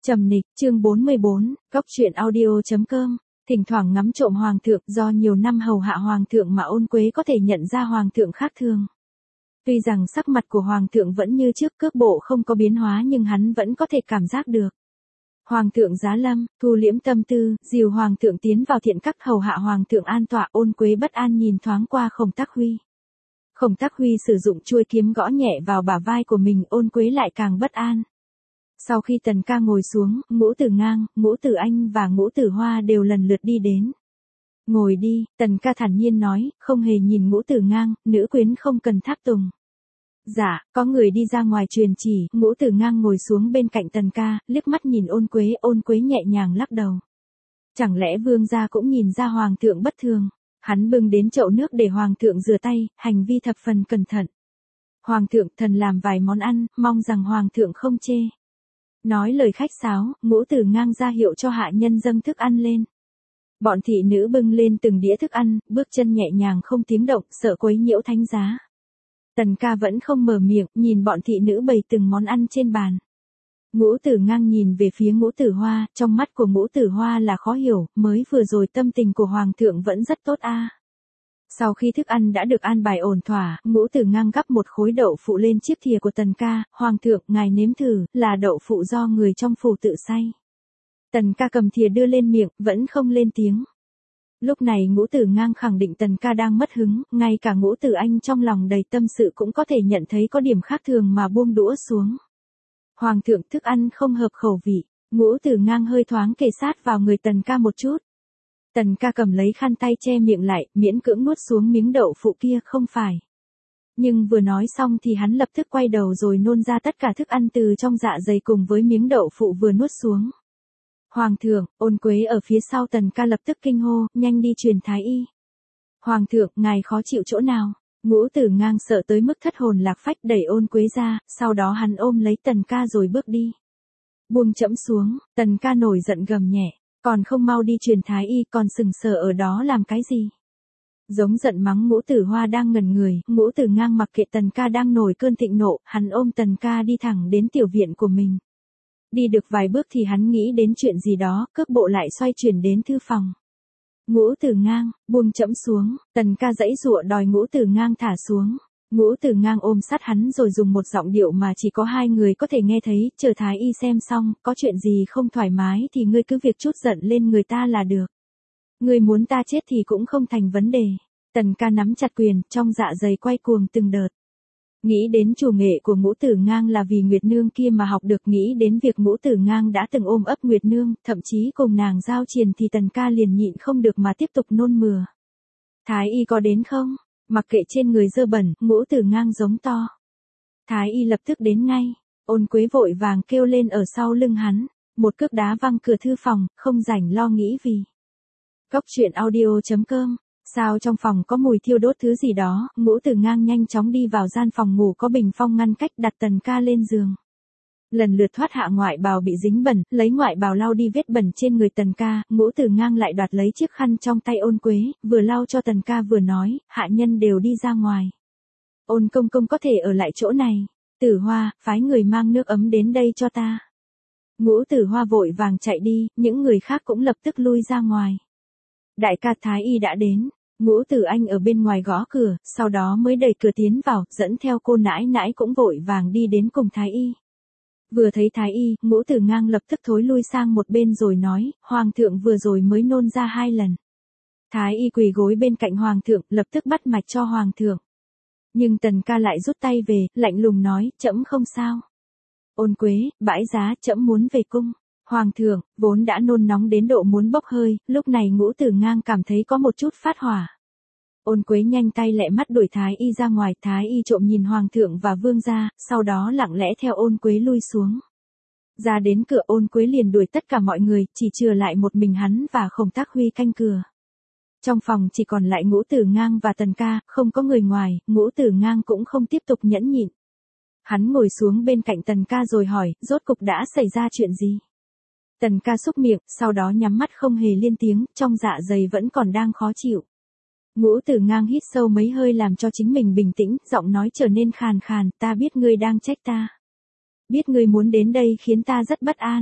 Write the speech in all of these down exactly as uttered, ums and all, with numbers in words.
Trầm nịch, chương bốn mươi bốn, Cóc truyện audio.com, thỉnh thoảng ngắm trộm hoàng thượng, do nhiều năm hầu hạ hoàng thượng mà Ôn Quế có thể nhận ra hoàng thượng khác thường. Tuy rằng sắc mặt của hoàng thượng vẫn như trước, cước bộ không có biến hóa, nhưng hắn vẫn có thể cảm giác được. Hoàng thượng giá lâm, thu liễm tâm tư, dìu hoàng thượng tiến vào thiện các hầu hạ hoàng thượng an tọa. Ôn Quế bất an nhìn thoáng qua Khổng Tác Huy. Khổng Tác Huy sử dụng chuôi kiếm gõ nhẹ vào bả vai của mình, Ôn Quế lại càng bất an. Sau khi Tần ca ngồi xuống, Ngũ Tử Ngang, Ngũ Tử Anh và Ngũ Tử Hoa đều lần lượt đi đến. Ngồi đi, Tần ca thản nhiên nói, không hề nhìn Ngũ Tử Ngang, nữ quyến không cần tháp tùng. Dạ, có người đi ra ngoài truyền chỉ. Ngũ Tử Ngang ngồi xuống bên cạnh Tần ca, liếc mắt nhìn Ôn Quế. Ôn Quế nhẹ nhàng lắc đầu. Chẳng lẽ vương gia cũng nhìn ra hoàng thượng bất thường? Hắn bưng đến chậu nước để hoàng thượng rửa tay, hành vi thập phần cẩn thận. Hoàng thượng, thần làm vài món ăn, mong rằng hoàng thượng không chê. Nói lời khách sáo, Ngũ Tử Ngang ra hiệu cho hạ nhân dâng thức ăn lên. Bọn thị nữ bưng lên từng đĩa thức ăn, bước chân nhẹ nhàng không tiếng động, sợ quấy nhiễu thánh giá. Tần ca vẫn không mở miệng, nhìn bọn thị nữ bày từng món ăn trên bàn. Ngũ Tử Ngang nhìn về phía Ngũ Tử Hoa, trong mắt của Ngũ Tử Hoa là khó hiểu, mới vừa rồi tâm tình của hoàng thượng vẫn rất tốt a. Sau khi thức ăn đã được an bài ổn thỏa, Ngũ Tử Ngang gắp một khối đậu phụ lên chiếc thìa của Tần ca, hoàng thượng, ngài nếm thử, là đậu phụ do người trong phủ tự xay. Tần ca cầm thìa đưa lên miệng, vẫn không lên tiếng. Lúc này Ngũ Tử Ngang khẳng định Tần ca đang mất hứng, ngay cả Ngũ Tử Anh trong lòng đầy tâm sự cũng có thể nhận thấy có điểm khác thường mà buông đũa xuống. Hoàng thượng, thức ăn không hợp khẩu vị. Ngũ Tử Ngang hơi thoáng kề sát vào người Tần ca một chút. Tần ca cầm lấy khăn tay che miệng lại, miễn cưỡng nuốt xuống miếng đậu phụ kia, không phải. Nhưng vừa nói xong thì hắn lập tức quay đầu rồi nôn ra tất cả thức ăn từ trong dạ dày cùng với miếng đậu phụ vừa nuốt xuống. Hoàng thượng, Ôn Quế ở phía sau Tần ca lập tức kinh hô, nhanh đi truyền thái y. Hoàng thượng, ngài khó chịu chỗ nào? Ngũ Tử Ngang sợ tới mức thất hồn lạc phách, đẩy Ôn Quế ra, sau đó hắn ôm lấy Tần ca rồi bước đi. Buông chẫm xuống, Tần ca nổi giận gầm nhẹ, còn không mau đi truyền thái y, còn sừng sờ ở đó làm cái gì? Giống giận mắng Ngũ Tử Hoa đang ngẩn người. Ngũ Tử Ngang mặc kệ Tần ca đang nổi cơn thịnh nộ, hắn ôm Tần ca đi thẳng đến tiểu viện của mình. Đi được vài bước thì hắn nghĩ đến chuyện gì đó, cước bộ lại xoay chuyển đến thư phòng. Ngũ Tử Ngang, buông chẫm xuống. Tần ca giãy giụa đòi Ngũ Tử Ngang thả xuống. Ngũ Tử Ngang ôm sát hắn rồi dùng một giọng điệu mà chỉ có hai người có thể nghe thấy, chờ thái y xem xong, có chuyện gì không thoải mái thì ngươi cứ việc trút giận lên người ta là được. Ngươi muốn ta chết thì cũng không thành vấn đề. Tần ca nắm chặt quyền, trong dạ dày quay cuồng từng đợt. Nghĩ đến chủ nghệ của Ngũ Tử Ngang là vì Nguyệt Nương kia mà học được, nghĩ đến việc Ngũ Tử Ngang đã từng ôm ấp Nguyệt Nương, thậm chí cùng nàng giao triền, thì Tần ca liền nhịn không được mà tiếp tục nôn mửa. Thái y có đến không? Mặc kệ trên người dơ bẩn, Ngũ Tử Ngang giống to. Thái y lập tức đến ngay. Ôn Quế vội vàng kêu lên ở sau lưng hắn. Một cước đá văng cửa thư phòng, không rảnh lo nghĩ vì. Cóc truyện audio.com. Sao trong phòng có mùi thiêu đốt thứ gì đó? Ngũ Tử Ngang nhanh chóng đi vào gian phòng ngủ có bình phong ngăn cách, đặt Tần ca lên giường. Lần lượt thoát hạ ngoại bào bị dính bẩn, lấy ngoại bào lau đi vết bẩn trên người Tần ca. Ngũ Tử Ngang lại đoạt lấy chiếc khăn trong tay Ôn Quế, vừa lau cho Tần ca vừa nói, hạ nhân đều đi ra ngoài. Ôn công công có thể ở lại chỗ này. Tử Hoa, phái người mang nước ấm đến đây cho ta. Ngũ Tử Hoa vội vàng chạy đi, những người khác cũng lập tức lui ra ngoài. Đại ca, thái y đã đến. Ngũ Tử Anh ở bên ngoài gõ cửa, sau đó mới đẩy cửa tiến vào, dẫn theo cô nãi nãi cũng vội vàng đi đến cùng thái y. Vừa thấy thái y, Ngũ Tử Ngang lập tức thối lui sang một bên rồi nói, hoàng thượng vừa rồi mới nôn ra hai lần. Thái y quỳ gối bên cạnh hoàng thượng, lập tức bắt mạch cho hoàng thượng. Nhưng Tần ca lại rút tay về, lạnh lùng nói, trẫm không sao. Ôn Quế, bãi giá, trẫm muốn về cung. Hoàng thượng, vốn đã nôn nóng đến độ muốn bốc hơi, lúc này Ngũ Tử Ngang cảm thấy có một chút phát hỏa. Ôn Quế nhanh tay lẹ mắt đuổi thái y ra ngoài, thái y trộm nhìn hoàng thượng và vương gia, sau đó lặng lẽ theo Ôn Quế lui xuống. Ra đến cửa, Ôn Quế liền đuổi tất cả mọi người, chỉ chừa lại một mình hắn và Khổng Tác Huy canh cửa. Trong phòng chỉ còn lại Ngũ Tử Ngang và Tần ca, không có người ngoài. Ngũ Tử Ngang cũng không tiếp tục nhẫn nhịn. Hắn ngồi xuống bên cạnh Tần ca rồi hỏi, rốt cục đã xảy ra chuyện gì? Tần ca xúc miệng, sau đó nhắm mắt không hề lên tiếng, trong dạ dày vẫn còn đang khó chịu. Ngũ Tử Ngang hít sâu mấy hơi làm cho chính mình bình tĩnh, giọng nói trở nên khàn khàn, ta biết ngươi đang trách ta. Biết ngươi muốn đến đây khiến ta rất bất an.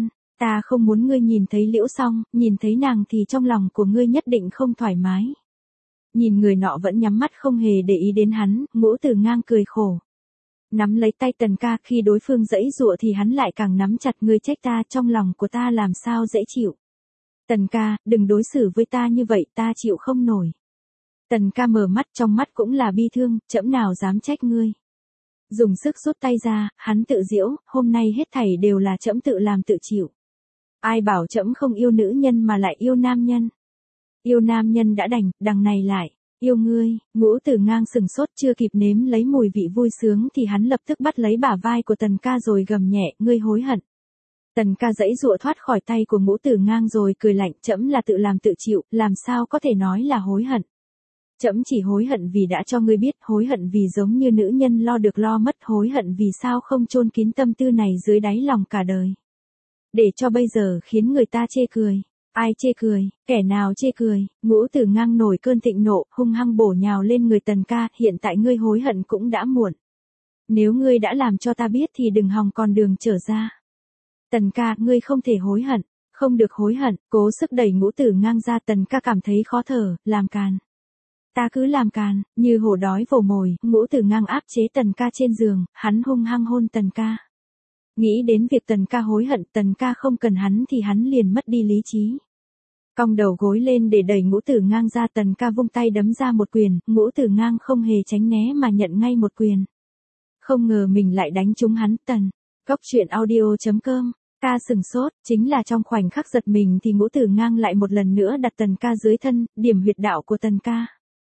Ta không muốn ngươi nhìn thấy Liễu Song, nhìn thấy nàng thì trong lòng của ngươi nhất định không thoải mái. Nhìn người nọ vẫn nhắm mắt không hề để ý đến hắn, Ngũ Tử Ngang cười khổ. Nắm lấy tay Tần ca, khi đối phương giãy giụa thì hắn lại càng nắm chặt. Ngươi trách ta, trong lòng của ta làm sao dễ chịu. Tần ca, đừng đối xử với ta như vậy, ta chịu không nổi. Tần ca mở mắt, trong mắt cũng là bi thương, trẫm nào dám trách ngươi. Dùng sức rút tay ra, hắn tự giễu, hôm nay hết thảy đều là trẫm tự làm tự chịu. Ai bảo trẫm không yêu nữ nhân mà lại yêu nam nhân. Yêu nam nhân đã đành, đằng này lại, yêu ngươi. Ngũ Tử Ngang sừng sốt, chưa kịp nếm lấy mùi vị vui sướng thì hắn lập tức bắt lấy bả vai của Tần ca rồi gầm nhẹ, ngươi hối hận. Tần ca giãy giụa thoát khỏi tay của Ngũ Tử Ngang rồi cười lạnh, trẫm là tự làm tự chịu, làm sao có thể nói là hối hận. Trẫm chỉ hối hận vì đã cho ngươi biết, hối hận vì giống như nữ nhân lo được lo mất, hối hận vì sao không chôn kín tâm tư này dưới đáy lòng cả đời. Để cho bây giờ khiến người ta chê cười. Ai chê cười, kẻ nào chê cười. Ngũ Tử Ngang nổi cơn thịnh nộ, hung hăng bổ nhào lên người Tần ca, hiện tại ngươi hối hận cũng đã muộn. Nếu ngươi đã làm cho ta biết thì đừng hòng còn đường trở ra. Tần ca, ngươi không thể hối hận, không được hối hận. Cố sức đẩy Ngũ Tử Ngang ra, Tần ca cảm thấy khó thở, làm càn. Ta cứ làm càn, như hổ đói vồ mồi. Ngũ Tử Ngang áp chế Tần ca trên giường, hắn hung hăng hôn Tần ca. Nghĩ đến việc Tần ca hối hận, Tần ca không cần hắn thì hắn liền mất đi lý trí. Cong đầu gối lên để đẩy Ngũ Tử Ngang ra, Tần ca vung tay đấm ra một quyền, Ngũ Tử Ngang không hề tránh né mà nhận ngay một quyền. Không ngờ mình lại đánh trúng hắn. Tần. Cốc truyện audio chấm com. Ca sừng sốt, chính là trong khoảnh khắc giật mình thì Ngũ Tử Ngang lại một lần nữa đặt Tần ca dưới thân, điểm huyệt đạo của Tần ca.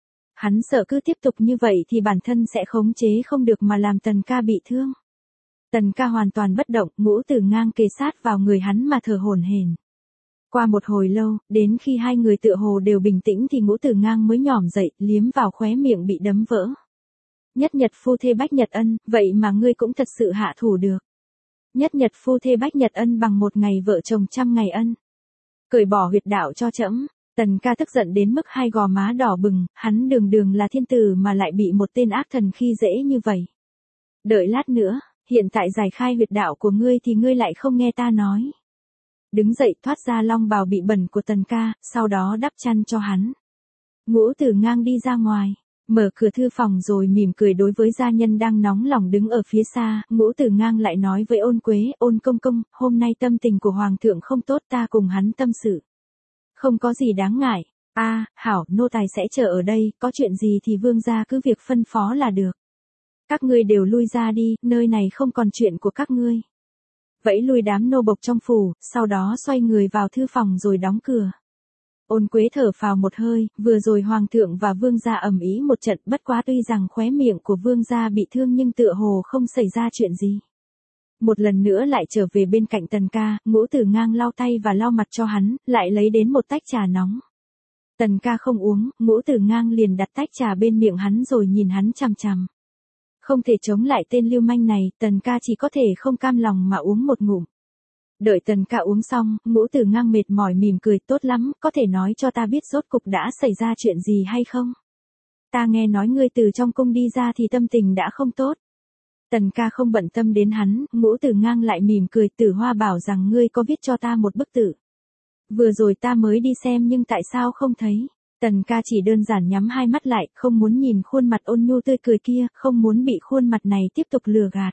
Hắn sợ cứ tiếp tục như vậy thì bản thân sẽ khống chế không được mà làm Tần ca bị thương. Tần ca hoàn toàn bất động, Ngũ Tử Ngang kề sát vào người hắn mà thở hổn hển. Qua một hồi lâu, đến khi hai người tựa hồ đều bình tĩnh thì Ngũ Tử Ngang mới nhỏm dậy, liếm vào khóe miệng bị đấm vỡ. Nhất nhật phu thê bách nhật ân, vậy mà ngươi cũng thật sự hạ thủ được. Nhất nhật phu thê bách nhật ân bằng một ngày vợ chồng trăm ngày ân. Cởi bỏ huyệt đạo cho trẫm. Tần ca tức giận đến mức hai gò má đỏ bừng, hắn đường đường là thiên tử mà lại bị một tên ác thần khi dễ như vậy. Đợi lát nữa, hiện tại giải khai huyệt đạo của ngươi thì ngươi lại không nghe ta nói. Đứng dậy thoát ra long bào bị bẩn của Tần ca, sau đó đắp chăn cho hắn. Ngũ Tử Ngang đi ra ngoài, mở cửa thư phòng rồi mỉm cười đối với gia nhân đang nóng lòng đứng ở phía xa. Ngũ Tử Ngang lại nói với Ôn Quế, Ôn công công, hôm nay tâm tình của hoàng thượng không tốt, ta cùng hắn tâm sự. Không có gì đáng ngại. A, à, hảo, nô tài sẽ chờ ở đây, có chuyện gì thì vương gia cứ việc phân phó là được. Các ngươi đều lui ra đi, nơi này không còn chuyện của các ngươi. Vẫy lui đám nô bộc trong phủ, sau đó xoay người vào thư phòng rồi đóng cửa. Ôn Quế thở phào một hơi, vừa rồi hoàng thượng và vương gia ầm ĩ một trận, bất quá tuy rằng khóe miệng của vương gia bị thương nhưng tựa hồ không xảy ra chuyện gì. Một lần nữa lại trở về bên cạnh Tần ca, Ngũ Tử Ngang lau tay và lau mặt cho hắn, lại lấy đến một tách trà nóng. Tần ca không uống, Ngũ Tử Ngang liền đặt tách trà bên miệng hắn rồi nhìn hắn chằm chằm. Không thể chống lại tên lưu manh này, Tần ca chỉ có thể không cam lòng mà uống một ngụm. Đợi Tần ca uống xong, Ngũ Tử Ngang mệt mỏi mỉm cười, tốt lắm, có thể nói cho ta biết rốt cục đã xảy ra chuyện gì hay không? Ta nghe nói ngươi từ trong cung đi ra thì tâm tình đã không tốt. Tần ca không bận tâm đến hắn, Ngũ Tử Ngang lại mỉm cười, Tử Hoa bảo rằng ngươi có viết cho ta một bức tử. Vừa rồi ta mới đi xem nhưng tại sao không thấy? Tần ca chỉ đơn giản nhắm hai mắt lại, không muốn nhìn khuôn mặt ôn nhu tươi cười kia, không muốn bị khuôn mặt này tiếp tục lừa gạt.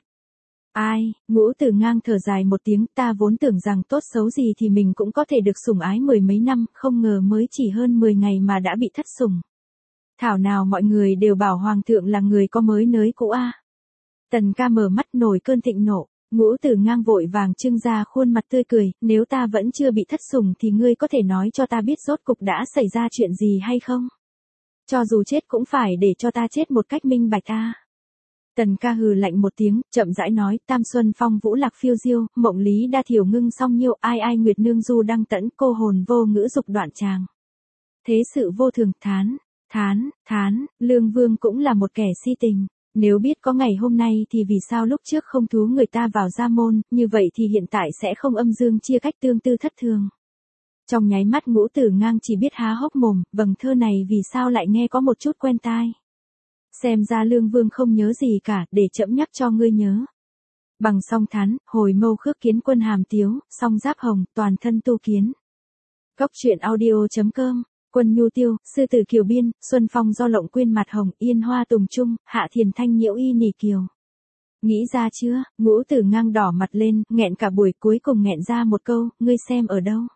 Ai, Ngũ Tử Ngang thở dài một tiếng, ta vốn tưởng rằng tốt xấu gì thì mình cũng có thể được sủng ái mười mấy năm, không ngờ mới chỉ hơn mười ngày mà đã bị thất sủng. Thảo nào mọi người đều bảo hoàng thượng là người có mới nới cũ a. À. Tần ca mở mắt nổi cơn thịnh nộ, Ngũ Tử Ngang vội vàng trưng ra khuôn mặt tươi cười, nếu ta vẫn chưa bị thất sủng thì ngươi có thể nói cho ta biết rốt cục đã xảy ra chuyện gì hay không? Cho dù chết cũng phải để cho ta chết một cách minh bạch a. À. Tần ca hừ lạnh một tiếng, chậm rãi nói, Tam Xuân Phong Vũ Lạc phiêu diêu, mộng lý đa thiểu ngưng song nhiêu, ai ai nguyệt nương du đăng tẫn, cô hồn vô ngữ dục đoạn tràng. Thế sự vô thường, thán, thán, thán, Lương Vương cũng là một kẻ si tình. Nếu biết có ngày hôm nay thì vì sao lúc trước không thú người ta vào gia môn, như vậy thì hiện tại sẽ không âm dương chia cách tương tư thất thường. Trong nháy mắt Ngũ Tử Ngang chỉ biết há hốc mồm, vầng thơ này vì sao lại nghe có một chút quen tai. Xem ra Lương Vương không nhớ gì cả, để trẫm nhắc cho ngươi nhớ. Bằng song thán, hồi mâu khước kiến quân hàm tiếu, song giáp hồng, toàn thân tu kiến. Cốc truyện audio.com, Quân Nhu Tiêu, Sư tử Kiều Biên, Xuân Phong do lộng quyên mặt hồng, Yên Hoa Tùng Trung, Hạ Thiền Thanh nhiễu y nỉ kiều. Nghĩ ra chưa? Ngũ Tử Ngang đỏ mặt lên, nghẹn cả buổi, cuối cùng nghẹn ra một câu, ngươi xem ở đâu?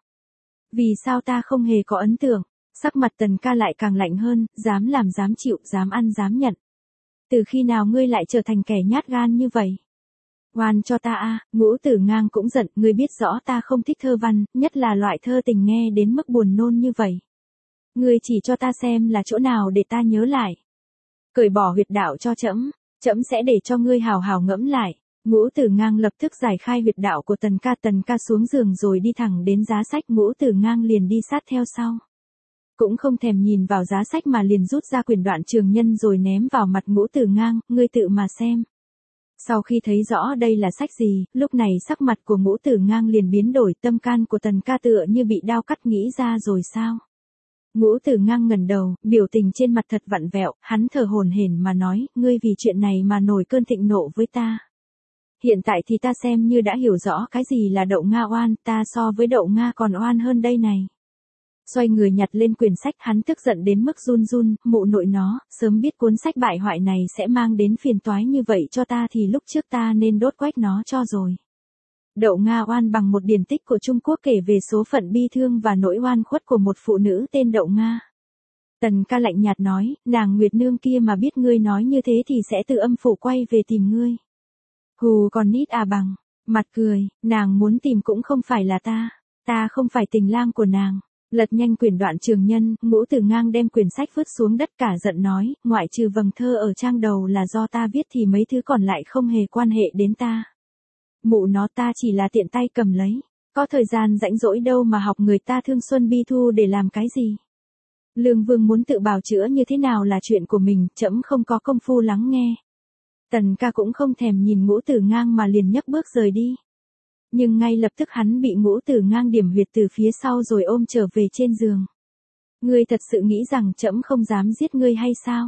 Vì sao ta không hề có ấn tượng? Sắc mặt Tần Ca lại càng lạnh hơn, dám làm dám chịu, dám ăn dám nhận. Từ khi nào ngươi lại trở thành kẻ nhát gan như vậy? Oan cho ta a. Ngũ Tử Ngang cũng giận, ngươi biết rõ ta không thích thơ văn, nhất là loại thơ tình nghe đến mức buồn nôn như vậy. Ngươi chỉ cho ta xem là chỗ nào để ta nhớ lại. Cởi bỏ huyệt đạo cho trẫm, trẫm sẽ để cho ngươi hào hào ngẫm lại. Ngũ Tử Ngang lập tức giải khai huyệt đạo của Tần Ca, Tần Ca xuống giường rồi đi thẳng đến giá sách, Ngũ Tử Ngang liền đi sát theo sau. Cũng không thèm nhìn vào giá sách mà liền rút ra quyển Đoạn Trường Nhân rồi ném vào mặt Ngũ Tử Ngang, ngươi tự mà xem. Sau khi thấy rõ đây là sách gì, lúc này sắc mặt của Ngũ Tử Ngang liền biến đổi, tâm can của Tần Ca tựa như bị đao cắt, nghĩ ra rồi sao? Ngũ Tử Ngang ngẩng đầu, biểu tình trên mặt thật vặn vẹo, hắn thở hổn hển mà nói, ngươi vì chuyện này mà nổi cơn thịnh nộ với ta. Hiện tại thì ta xem như đã hiểu rõ cái gì là Đậu Nga oan, ta so với Đậu Nga còn oan hơn đây này. Xoay người nhặt lên quyển sách, hắn tức giận đến mức run run, mụ nội nó, sớm biết cuốn sách bại hoại này sẽ mang đến phiền toái như vậy cho ta thì lúc trước ta nên đốt quách nó cho rồi. Đậu Nga oan bằng một điển tích của Trung Quốc kể về số phận bi thương và nỗi oan khuất của một phụ nữ tên Đậu Nga. Tần Ca lạnh nhạt nói, nàng Nguyệt Nương kia mà biết ngươi nói như thế thì sẽ từ âm phủ quay về tìm ngươi. Hù còn nít à bằng, mặt cười, nàng muốn tìm cũng không phải là ta, ta không phải tình lang của nàng. Lật nhanh quyển Đoạn Trường Nhân, Ngũ Tử Ngang đem quyển sách vứt xuống đất, cả giận nói, ngoại trừ vầng thơ ở trang đầu là do ta viết thì mấy thứ còn lại không hề quan hệ đến ta. Mụ nó, ta chỉ là tiện tay cầm lấy, có thời gian rãnh rỗi đâu mà học người ta thương xuân bi thu để làm cái gì. Lương Vương muốn tự bào chữa như thế nào là chuyện của mình, trẫm không có công phu lắng nghe. Tần Ca cũng không thèm nhìn Ngũ Tử Ngang mà liền nhấc bước rời đi. Nhưng ngay lập tức hắn bị Ngũ Tử Ngang điểm huyệt từ phía sau rồi ôm trở về trên giường. Ngươi thật sự nghĩ rằng trẫm không dám giết ngươi hay sao?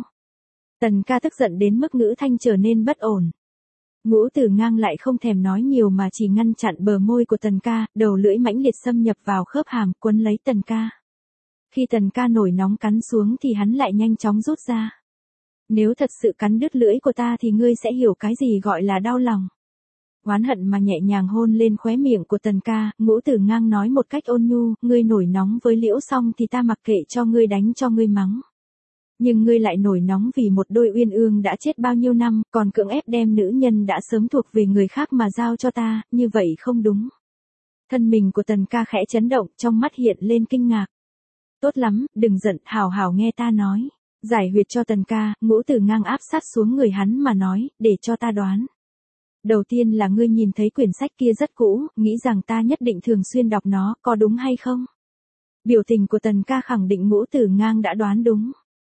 Tần Ca tức giận đến mức ngữ thanh trở nên bất ổn. Ngũ Tử Ngang lại không thèm nói nhiều mà chỉ ngăn chặn bờ môi của Tần Ca, đầu lưỡi mãnh liệt xâm nhập vào khớp hàm, quấn lấy Tần Ca. Khi Tần Ca nổi nóng cắn xuống thì hắn lại nhanh chóng rút ra. Nếu thật sự cắn đứt lưỡi của ta thì ngươi sẽ hiểu cái gì gọi là đau lòng. Oán hận mà nhẹ nhàng hôn lên khóe miệng của Tần Ca, Ngũ Tử Ngang nói một cách ôn nhu, ngươi nổi nóng với Liễu Song thì ta mặc kệ cho ngươi đánh cho ngươi mắng. Nhưng ngươi lại nổi nóng vì một đôi uyên ương đã chết bao nhiêu năm, còn cưỡng ép đem nữ nhân đã sớm thuộc về người khác mà giao cho ta, như vậy không đúng. Thân mình của Tần Ca khẽ chấn động, trong mắt hiện lên kinh ngạc. Tốt lắm, đừng giận, hào hào nghe ta nói. Giải huyệt cho Tần Ca, Ngũ Tử Ngang áp sát xuống người hắn mà nói, để cho ta đoán. Đầu tiên là ngươi nhìn thấy quyển sách kia rất cũ, nghĩ rằng ta nhất định thường xuyên đọc nó, có đúng hay không? Biểu tình của Tần Ca khẳng định Ngũ Tử Ngang đã đoán đúng.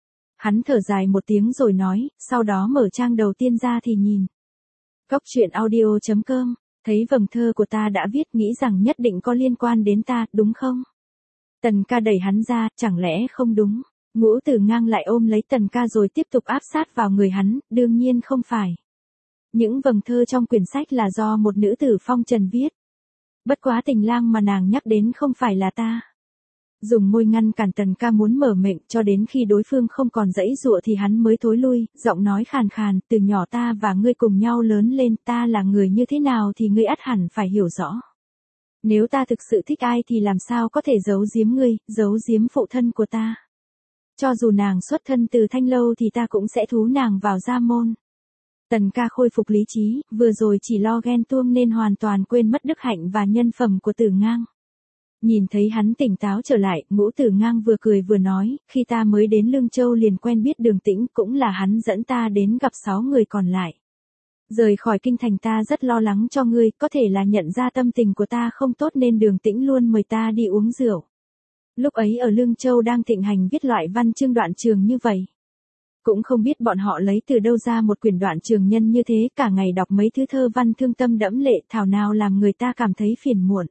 Hắn thở dài một tiếng rồi nói, sau đó mở trang đầu tiên ra thì nhìn. Cốc truyện audio.com, thấy vầng thơ của ta đã viết, nghĩ rằng nhất định có liên quan đến ta, đúng không? Tần Ca đẩy hắn ra, chẳng lẽ không đúng? Ngũ Tử Ngang lại ôm lấy Tần Ca rồi tiếp tục áp sát vào người hắn, đương nhiên không phải. Những vầng thơ trong quyển sách là do một nữ tử phong trần viết. Bất quá tình lang mà nàng nhắc đến không phải là ta. Dùng môi ngăn cản Tần Ca muốn mở miệng, cho đến khi đối phương không còn giãy giụa thì hắn mới thối lui, giọng nói khàn khàn, từ nhỏ ta và ngươi cùng nhau lớn lên, ta là người như thế nào thì ngươi ắt hẳn phải hiểu rõ. Nếu ta thực sự thích ai thì làm sao có thể giấu giếm ngươi, giấu giếm phụ thân của ta. Cho dù nàng xuất thân từ Thanh Lâu thì ta cũng sẽ thú nàng vào gia môn. Tần Ca khôi phục lý trí, vừa rồi chỉ lo ghen tuông nên hoàn toàn quên mất đức hạnh và nhân phẩm của Tử Ngang. Nhìn thấy hắn tỉnh táo trở lại, Ngũ Tử Ngang vừa cười vừa nói, khi ta mới đến Lương Châu liền quen biết Đường Tĩnh, cũng là hắn dẫn ta đến gặp sáu người còn lại. Rời khỏi kinh thành ta rất lo lắng cho ngươi, có thể là nhận ra tâm tình của ta không tốt nên Đường Tĩnh luôn mời ta đi uống rượu. Lúc ấy ở Lương Châu đang thịnh hành viết loại văn chương đoạn trường như vậy. Cũng không biết bọn họ lấy từ đâu ra một quyển Đoạn Trường Nhân như thế, cả ngày đọc mấy thứ thơ văn thương tâm đẫm lệ, thảo nào làm người ta cảm thấy phiền muộn.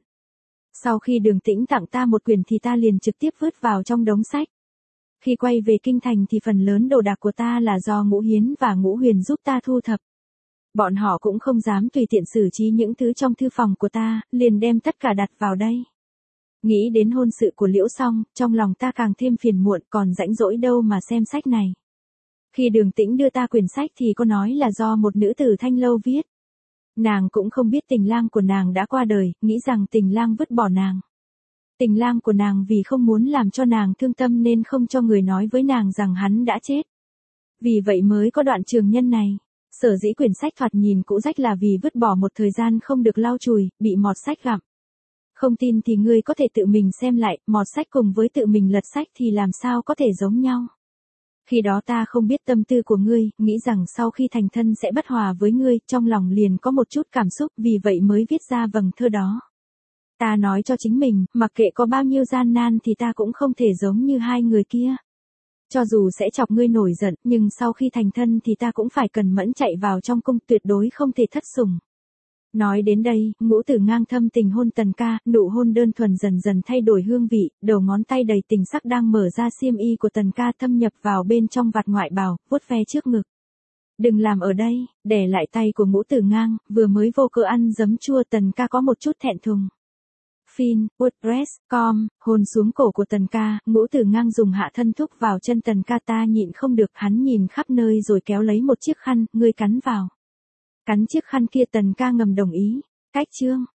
Sau khi Đường Tĩnh tặng ta một quyển thì ta liền trực tiếp vứt vào trong đống sách. Khi quay về kinh thành thì phần lớn đồ đạc của ta là do Ngũ Hiến và Ngũ Huyền giúp ta thu thập. Bọn họ cũng không dám tùy tiện xử trí những thứ trong thư phòng của ta, liền đem tất cả đặt vào đây. Nghĩ đến hôn sự của Liễu Song, trong lòng ta càng thêm phiền muộn, còn rãnh rỗi đâu mà xem sách này. Khi Đường Tĩnh đưa ta quyển sách thì có nói là do một nữ tử Thanh Lâu viết. Nàng cũng không biết Tình lang của nàng đã qua đời, nghĩ rằng Tình lang vứt bỏ nàng. Tình lang của nàng vì không muốn làm cho nàng thương tâm nên không cho người nói với nàng rằng hắn đã chết. Vì vậy mới có đoạn trường nhân này. Sở dĩ quyển sách thoạt nhìn cũ rách là vì vứt bỏ một thời gian không được lau chùi, bị mọt sách gặm. Không tin thì ngươi có thể tự mình xem lại, mọt sách cùng với tự mình lật sách thì làm sao có thể giống nhau. Khi đó ta không biết tâm tư của ngươi, nghĩ rằng sau khi thành thân sẽ bất hòa với ngươi, trong lòng liền có một chút cảm xúc, vì vậy mới viết ra vầng thơ đó. Ta nói cho chính mình, mặc kệ có bao nhiêu gian nan thì ta cũng không thể giống như hai người kia. Cho dù sẽ chọc ngươi nổi giận, nhưng sau khi thành thân thì ta cũng phải cần mẫn chạy vào trong cung, tuyệt đối không thể thất sủng. Nói đến đây, Ngũ Tử Ngang thâm tình hôn Tần Ca, nụ hôn đơn thuần dần dần thay đổi hương vị, đầu ngón tay đầy tình sắc đang mở ra xiêm y của Tần Ca thâm nhập vào bên trong vạt ngoại bào, vuốt ve trước ngực. Đừng làm ở đây, để lại tay của Ngũ Tử Ngang, vừa mới vô cớ ăn giấm chua Tần Ca có một chút thẹn thùng. Fin, WordPress, com, hôn xuống cổ của Tần Ca, Ngũ Tử Ngang dùng hạ thân thúc vào chân Tần Ca, ta nhịn không được, hắn nhìn khắp nơi rồi kéo lấy một chiếc khăn, ngươi cắn vào. Cắn chiếc khăn kia, Tần Ca ngầm đồng ý. Cách chương.